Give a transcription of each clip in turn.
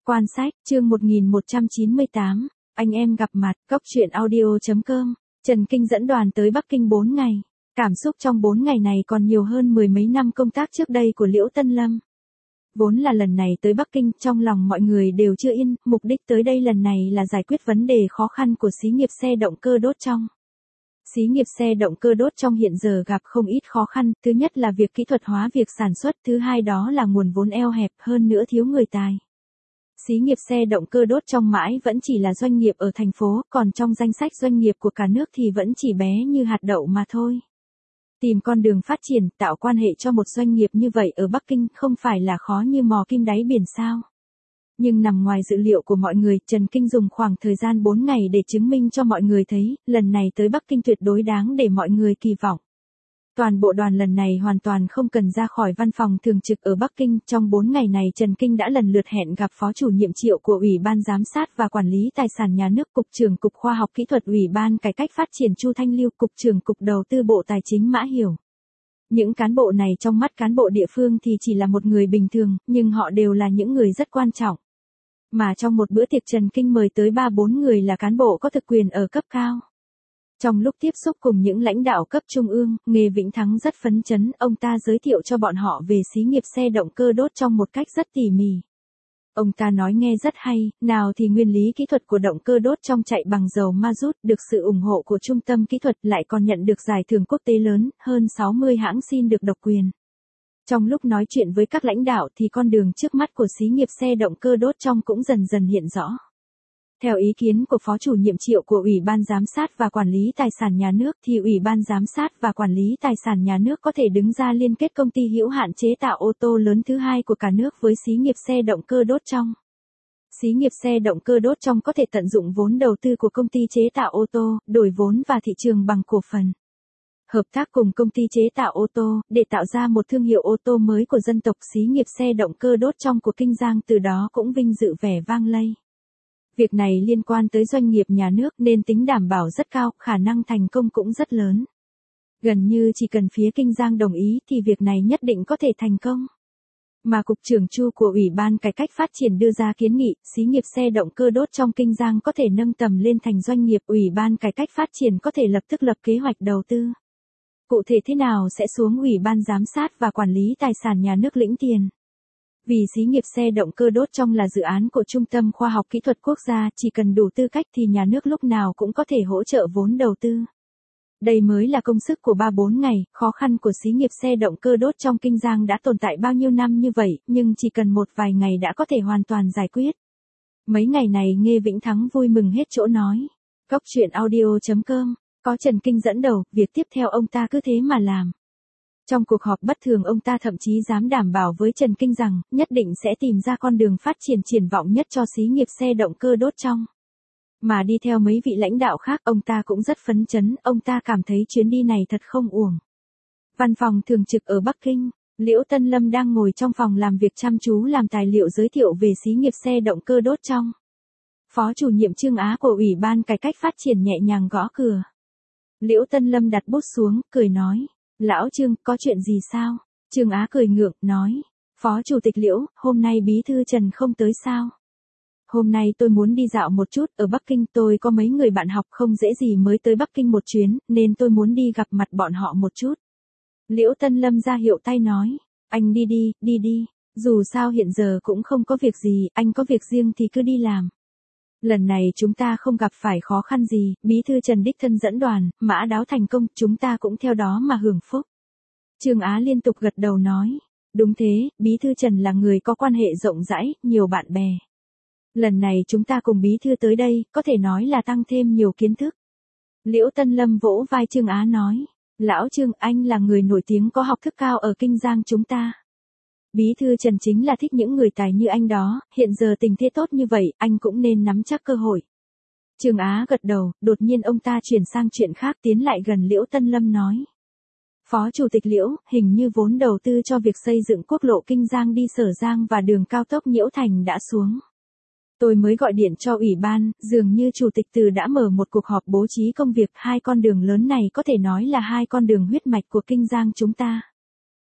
Quan sách, chương 1198, anh em gặp mặt, Cốc truyện audio.com, Trần Kinh dẫn đoàn tới Bắc Kinh 4 ngày. Cảm xúc trong 4 ngày này còn nhiều hơn mười mấy năm công tác trước đây của Liễu Tân Lâm. Vốn là lần này tới Bắc Kinh, trong lòng mọi người đều chưa yên, mục đích tới đây lần này là giải quyết vấn đề khó khăn của xí nghiệp xe động cơ đốt trong. Xí nghiệp xe động cơ đốt trong hiện giờ gặp không ít khó khăn, thứ nhất là việc kỹ thuật hóa việc sản xuất, thứ hai đó là nguồn vốn eo hẹp, hơn nữa thiếu người tài. Xí nghiệp xe động cơ đốt trong mãi vẫn chỉ là doanh nghiệp ở thành phố, còn trong danh sách doanh nghiệp của cả nước thì vẫn chỉ bé như hạt đậu mà thôi. Tìm con đường phát triển, tạo quan hệ cho một doanh nghiệp như vậy ở Bắc Kinh không phải là khó như mò kim đáy biển sao. Nhưng nằm ngoài dự liệu của mọi người, Trần Kinh dùng khoảng thời gian 4 ngày để chứng minh cho mọi người thấy, lần này tới Bắc Kinh tuyệt đối đáng để mọi người kỳ vọng. Toàn bộ đoàn lần này hoàn toàn không cần ra khỏi văn phòng thường trực ở Bắc Kinh, trong 4 ngày này Trần Kinh đã lần lượt hẹn gặp Phó chủ nhiệm Triệu của Ủy ban Giám sát và Quản lý Tài sản Nhà nước, Cục trưởng Cục Khoa học Kỹ thuật Ủy ban Cải cách Phát triển Chu Thanh Lưu, Cục trưởng Cục Đầu tư Bộ Tài chính Mã Hiểu. Những cán bộ này trong mắt cán bộ địa phương thì chỉ là một người bình thường, nhưng họ đều là những người rất quan trọng. Mà trong một bữa tiệc Trần Kinh mời tới 3-4 người là cán bộ có thực quyền ở cấp cao. Trong lúc tiếp xúc cùng những lãnh đạo cấp trung ương, Nghê Vĩnh Thắng rất phấn chấn, ông ta giới thiệu cho bọn họ về xí nghiệp xe động cơ đốt trong một cách rất tỉ mỉ. Ông ta nói nghe rất hay, nào thì nguyên lý kỹ thuật của động cơ đốt trong chạy bằng dầu ma rút được sự ủng hộ của trung tâm kỹ thuật, lại còn nhận được giải thưởng quốc tế lớn, hơn 60 hãng xin được độc quyền. Trong lúc nói chuyện với các lãnh đạo thì con đường trước mắt của xí nghiệp xe động cơ đốt trong cũng dần dần hiện rõ. Theo ý kiến của Phó chủ nhiệm Triệu của Ủy ban Giám sát và Quản lý Tài sản Nhà nước thì Ủy ban Giám sát và Quản lý Tài sản Nhà nước có thể đứng ra liên kết công ty hữu hạn chế tạo ô tô lớn thứ hai của cả nước với xí nghiệp xe động cơ đốt trong. Xí nghiệp xe động cơ đốt trong có thể tận dụng vốn đầu tư của công ty chế tạo ô tô, đổi vốn vào thị trường bằng cổ phần. Hợp tác cùng công ty chế tạo ô tô, để tạo ra một thương hiệu ô tô mới của dân tộc. Xí nghiệp xe động cơ đốt trong của Kinh Giang từ đó cũng vinh dự vẻ vang lây. Việc này liên quan tới doanh nghiệp nhà nước nên tính đảm bảo rất cao, khả năng thành công cũng rất lớn. Gần như chỉ cần phía Kinh Giang đồng ý thì việc này nhất định có thể thành công. Mà Cục trưởng Chu của Ủy ban Cải cách Phát triển đưa ra kiến nghị, xí nghiệp xe động cơ đốt trong Kinh Giang có thể nâng tầm lên thành doanh nghiệp. Ủy ban Cải cách Phát triển có thể lập tức lập kế hoạch đầu tư. Cụ thể thế nào sẽ xuống Ủy ban Giám sát và Quản lý Tài sản Nhà nước lĩnh tiền. Vì xí nghiệp xe động cơ đốt trong là dự án của Trung tâm Khoa học Kỹ thuật Quốc gia, chỉ cần đủ tư cách thì nhà nước lúc nào cũng có thể hỗ trợ vốn đầu tư. Đây mới là công sức của 3-4 ngày, khó khăn của xí nghiệp xe động cơ đốt trong Kinh Giang đã tồn tại bao nhiêu năm như vậy, nhưng chỉ cần một vài ngày đã có thể hoàn toàn giải quyết. Mấy ngày này Nghê Vĩnh Thắng vui mừng hết chỗ nói. Cốc truyện audio.com, có Trần Kinh dẫn đầu, việc tiếp theo ông ta cứ thế mà làm. Trong cuộc họp bất thường ông ta thậm chí dám đảm bảo với Trần Kinh rằng, nhất định sẽ tìm ra con đường phát triển triển vọng nhất cho xí nghiệp xe động cơ đốt trong. Mà đi theo mấy vị lãnh đạo khác, ông ta cũng rất phấn chấn, ông ta cảm thấy chuyến đi này thật không uổng. Văn phòng thường trực ở Bắc Kinh, Liễu Tân Lâm đang ngồi trong phòng làm việc chăm chú làm tài liệu giới thiệu về xí nghiệp xe động cơ đốt trong. Phó chủ nhiệm Trương Á của Ủy ban Cải cách Phát triển nhẹ nhàng gõ cửa. Liễu Tân Lâm đặt bút xuống, cười nói. Lão Trương, có chuyện gì sao? Trương Á cười ngượng, nói. Phó Chủ tịch Liễu, hôm nay Bí thư Trần không tới sao? Hôm nay tôi muốn đi dạo một chút, ở Bắc Kinh tôi có mấy người bạn học không dễ gì mới tới Bắc Kinh một chuyến, nên tôi muốn đi gặp mặt bọn họ một chút. Liễu Tân Lâm ra hiệu tay nói. Anh đi đi, dù sao hiện giờ cũng không có việc gì, anh có việc riêng thì cứ đi làm. Lần này chúng ta không gặp phải khó khăn gì, Bí thư Trần đích thân dẫn đoàn, mã đáo thành công, chúng ta cũng theo đó mà hưởng phúc. Trương Á liên tục gật đầu nói. Đúng thế, Bí thư Trần là người có quan hệ rộng rãi, nhiều bạn bè. Lần này chúng ta cùng Bí thư tới đây, có thể nói là tăng thêm nhiều kiến thức. Liễu Tân Lâm vỗ vai Trương Á nói. Lão Trương, anh là người nổi tiếng có học thức cao ở Kinh Giang chúng ta. Bí thư Trần chính là thích những người tài như anh đó, hiện giờ tình thế tốt như vậy, anh cũng nên nắm chắc cơ hội. Trương Á gật đầu, đột nhiên ông ta chuyển sang chuyện khác tiến lại gần Liễu Tân Lâm nói. Phó Chủ tịch Liễu, hình như vốn đầu tư cho việc xây dựng quốc lộ Kinh Giang đi Sở Giang và đường cao tốc Nhiễu Thành đã xuống. Tôi mới gọi điện cho Ủy ban, dường như Chủ tịch Từ đã mở một cuộc họp bố trí công việc, hai con đường lớn này có thể nói là hai con đường huyết mạch của Kinh Giang chúng ta.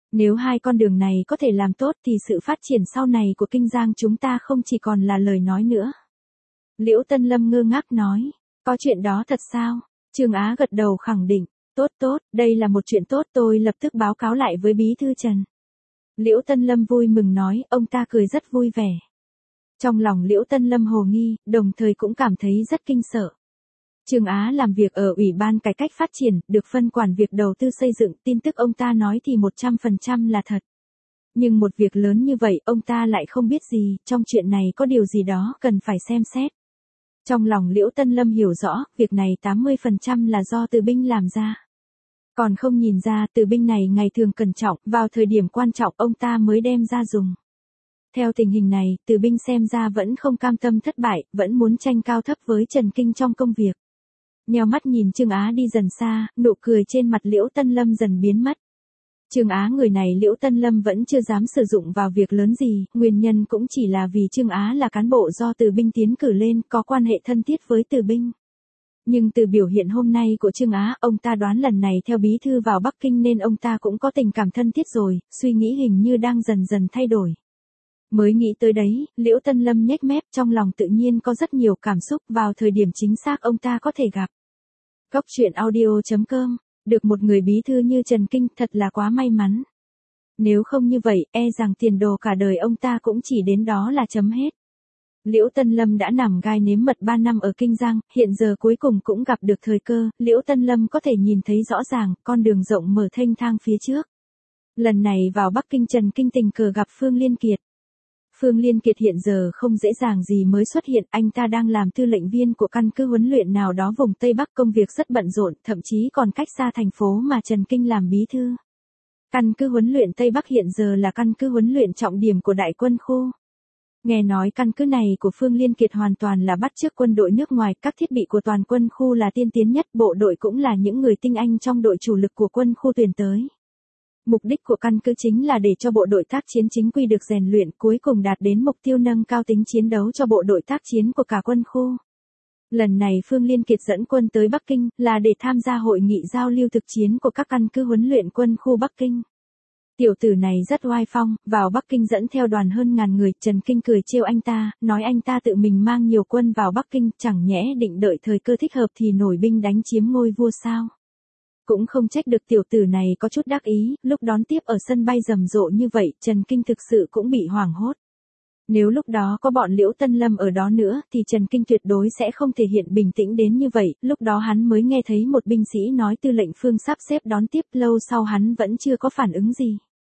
Nếu hai con đường này có thể làm tốt thì sự phát triển sau này của Kinh Giang chúng ta không chỉ còn là lời nói nữa. Liễu Tân Lâm ngơ ngác nói, có chuyện đó thật sao? Trương Á gật đầu khẳng định, tốt tốt, đây là một chuyện tốt, tôi lập tức báo cáo lại với bí thư Trần. Liễu Tân Lâm vui mừng nói, ông ta cười rất vui vẻ. Trong lòng Liễu Tân Lâm hồ nghi, đồng thời cũng cảm thấy rất kinh sợ. Trương Á làm việc ở Ủy ban Cải cách Phát triển, được phân quản việc đầu tư xây dựng, tin tức ông ta nói thì 100% là thật. Nhưng một việc lớn như vậy ông ta lại không biết gì, trong chuyện này có điều gì đó cần phải xem xét. Trong lòng Liễu Tân Lâm hiểu rõ, việc này 80% là do Từ Binh làm ra. Còn không nhìn ra, Từ Binh này ngày thường cẩn trọng, vào thời điểm quan trọng ông ta mới đem ra dùng. Theo tình hình này, Từ Binh xem ra vẫn không cam tâm thất bại, vẫn muốn tranh cao thấp với Trần Kinh trong công việc. Nheo mắt nhìn Trương Á đi dần xa, nụ cười trên mặt Liễu Tân Lâm dần biến mất. Trương Á người này Liễu Tân Lâm vẫn chưa dám sử dụng vào việc lớn gì, nguyên nhân cũng chỉ là vì Trương Á là cán bộ do Từ Binh tiến cử lên, có quan hệ thân thiết với Từ Binh. Nhưng từ biểu hiện hôm nay của Trương Á, ông ta đoán lần này theo bí thư vào Bắc Kinh nên ông ta cũng có tình cảm thân thiết rồi, suy nghĩ hình như đang dần dần thay đổi. Mới nghĩ tới đấy, Liễu Tân Lâm nhếch mép, trong lòng tự nhiên có rất nhiều cảm xúc, vào thời điểm chính xác ông ta có thể gặp. Góc truyện audio.com, được một người bí thư như Trần Kinh thật là quá may mắn. Nếu không như vậy, e rằng tiền đồ cả đời ông ta cũng chỉ đến đó là chấm hết. Liễu Tân Lâm đã nằm gai nếm mật 3 năm ở Kinh Giang, hiện giờ cuối cùng cũng gặp được thời cơ, Liễu Tân Lâm có thể nhìn thấy rõ ràng, con đường rộng mở thênh thang phía trước. Lần này vào Bắc Kinh Trần Kinh tình cờ gặp Phương Liên Kiệt. Phương Liên Kiệt hiện giờ không dễ dàng gì mới xuất hiện, anh ta đang làm tư lệnh viên của căn cứ huấn luyện nào đó vùng Tây Bắc, công việc rất bận rộn, thậm chí còn cách xa thành phố mà Trần Kinh làm bí thư. Căn cứ huấn luyện Tây Bắc hiện giờ là căn cứ huấn luyện trọng điểm của đại quân khu. Nghe nói căn cứ này của Phương Liên Kiệt hoàn toàn là bắt chước quân đội nước ngoài, các thiết bị của toàn quân khu là tiên tiến nhất, bộ đội cũng là những người tinh anh trong đội chủ lực của quân khu tuyển tới. Mục đích của căn cứ chính là để cho bộ đội tác chiến chính quy được rèn luyện, cuối cùng đạt đến mục tiêu nâng cao tính chiến đấu cho bộ đội tác chiến của cả quân khu. Lần này Phương Liên Kiệt dẫn quân tới Bắc Kinh là để tham gia hội nghị giao lưu thực chiến của các căn cứ huấn luyện quân khu Bắc Kinh. Tiểu tử này rất oai phong, vào Bắc Kinh dẫn theo đoàn hơn 1000 người, Trần Kinh cười trêu anh ta, nói anh ta tự mình mang nhiều quân vào Bắc Kinh, chẳng nhẽ định đợi thời cơ thích hợp thì nổi binh đánh chiếm ngôi vua sao. Cũng không trách được tiểu tử này có chút đắc ý, lúc đón tiếp ở sân bay rầm rộ như vậy, Trần Kinh thực sự cũng bị hoảng hốt. Nếu lúc đó có bọn Liễu Tân Lâm ở đó nữa thì Trần Kinh tuyệt đối sẽ không thể hiện bình tĩnh đến như vậy, lúc đó hắn mới nghe thấy một binh sĩ nói tư lệnh Phương sắp xếp đón tiếp, lâu sau hắn vẫn chưa có phản ứng gì.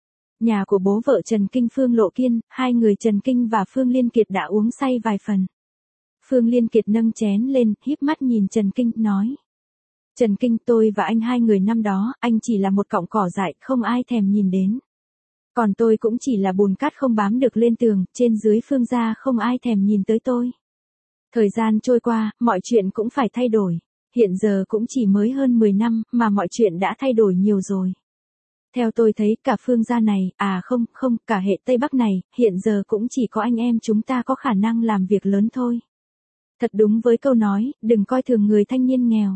Nhà của bố vợ Trần Kinh Phương Lộ Kiên, hai người Trần Kinh và Phương Liên Kiệt đã uống say vài phần. Phương Liên Kiệt nâng chén lên, híp mắt nhìn Trần Kinh, nói. Trần Kinh, tôi và anh hai người năm đó, anh chỉ là một cọng cỏ dại, không ai thèm nhìn đến. Còn tôi cũng chỉ là bùn cát không bám được lên tường, trên dưới Phương gia không ai thèm nhìn tới tôi. Thời gian trôi qua, mọi chuyện cũng phải thay đổi. Hiện giờ cũng chỉ mới hơn 10 năm, mà mọi chuyện đã thay đổi nhiều rồi. Theo tôi thấy, cả Phương gia này, không, cả hệ Tây Bắc này, hiện giờ cũng chỉ có anh em chúng ta có khả năng làm việc lớn thôi. Thật đúng với câu nói, đừng coi thường người thanh niên nghèo.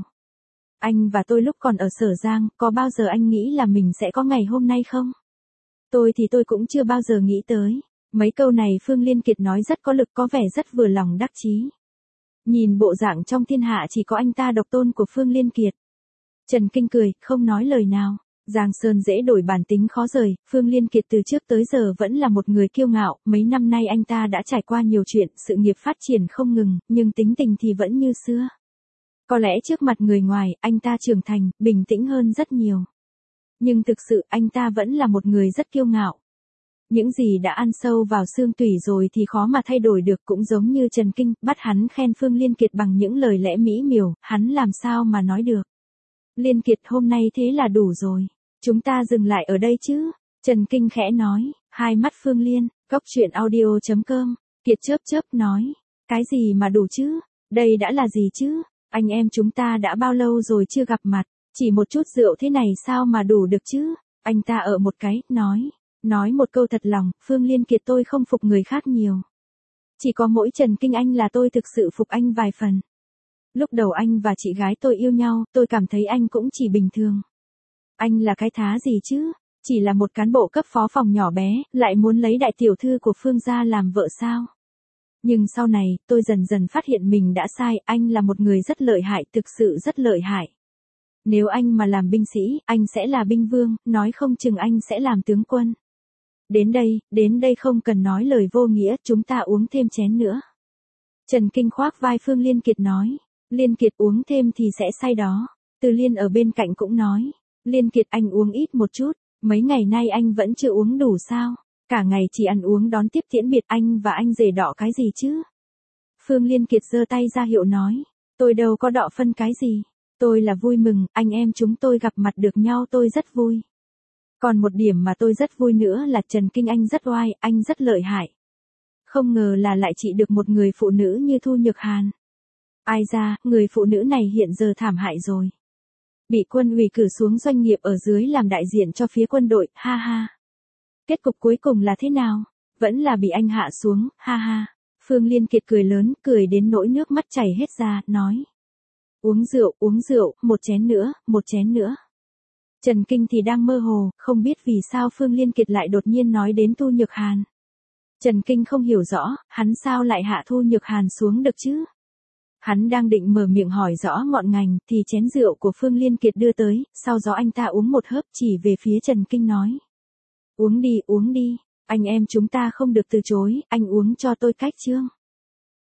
Anh và tôi lúc còn ở Sở Giang, có bao giờ anh nghĩ là mình sẽ có ngày hôm nay không? Tôi thì tôi cũng chưa bao giờ nghĩ tới. Mấy câu này Phương Liên Kiệt nói rất có lực, có vẻ rất vừa lòng đắc chí. Nhìn bộ dạng trong thiên hạ chỉ có anh ta độc tôn của Phương Liên Kiệt. Trần Kinh cười, không nói lời nào. Giang Sơn dễ đổi bản tính khó rời, Phương Liên Kiệt từ trước tới giờ vẫn là một người kiêu ngạo, mấy năm nay anh ta đã trải qua nhiều chuyện, sự nghiệp phát triển không ngừng, nhưng tính tình thì vẫn như xưa. Có lẽ trước mặt người ngoài, anh ta trưởng thành, bình tĩnh hơn rất nhiều. Nhưng thực sự anh ta vẫn là một người rất kiêu ngạo. Những gì đã ăn sâu vào xương tủy rồi thì khó mà thay đổi được, cũng giống như Trần Kinh, bắt hắn khen Phương Liên Kiệt bằng những lời lẽ mỹ miều, hắn làm sao mà nói được. Liên Kiệt, hôm nay thế là đủ rồi. Chúng ta dừng lại ở đây chứ? Trần Kinh khẽ nói, hai mắt Phương Liên, góc truyện audio.com, Kiệt chớp nói, cái gì mà đủ chứ? Đây đã là gì chứ? Anh em chúng ta đã bao lâu rồi chưa gặp mặt, chỉ một chút rượu thế này sao mà đủ được chứ? Anh ta ở một cái, nói một câu thật lòng, Phương Liên Kiệt, tôi không phục người khác nhiều. Chỉ có mỗi Trần Kinh anh là tôi thực sự phục anh vài phần. Lúc đầu anh và chị gái tôi yêu nhau, tôi cảm thấy anh cũng chỉ bình thường. Anh là cái thá gì chứ? Chỉ là một cán bộ cấp phó phòng nhỏ bé, lại muốn lấy đại tiểu thư của Phương gia làm vợ sao? Nhưng sau này, tôi dần dần phát hiện mình đã sai, anh là một người rất lợi hại, thực sự rất lợi hại. Nếu anh mà làm binh sĩ, anh sẽ là binh vương, nói không chừng anh sẽ làm tướng quân. Đến đây không cần nói lời vô nghĩa, chúng ta uống thêm chén nữa. Trần Kinh khoác vai Phương Liên Kiệt nói. Liên Kiệt uống thêm thì sẽ say đó. Từ Liên ở bên cạnh cũng nói. Liên Kiệt anh uống ít một chút, mấy ngày nay anh vẫn chưa uống đủ sao? Cả ngày chỉ ăn uống đón tiếp tiễn biệt, anh và anh rể đọ cái gì chứ? Phương Liên Kiệt giơ tay ra hiệu nói. Tôi đâu có đọ phân cái gì. Tôi là vui mừng, anh em chúng tôi gặp mặt được nhau tôi rất vui. Còn một điểm mà tôi rất vui nữa là Trần Kinh anh rất oai, anh rất lợi hại. Không ngờ là lại trị được một người phụ nữ như Thu Nhược Hàn. Ai ra, người phụ nữ này hiện giờ thảm hại rồi. Bị quân ủy cử xuống doanh nghiệp ở dưới làm đại diện cho phía quân đội, ha ha. Kết cục cuối cùng là thế nào? Vẫn là bị anh hạ xuống, ha ha. Phương Liên Kiệt cười lớn, cười đến nỗi nước mắt chảy hết ra, nói. Uống rượu, một chén nữa. Trần Kinh thì đang mơ hồ, không biết vì sao Phương Liên Kiệt lại đột nhiên nói đến Thu Nhược Hàn. Trần Kinh không hiểu rõ, hắn sao lại hạ Thu Nhược Hàn xuống được chứ? Hắn đang định mở miệng hỏi rõ ngọn ngành, thì chén rượu của Phương Liên Kiệt đưa tới, sau đó anh ta uống một hớp chỉ về phía Trần Kinh nói. Uống đi, anh em chúng ta không được từ chối, anh uống cho tôi cách chương.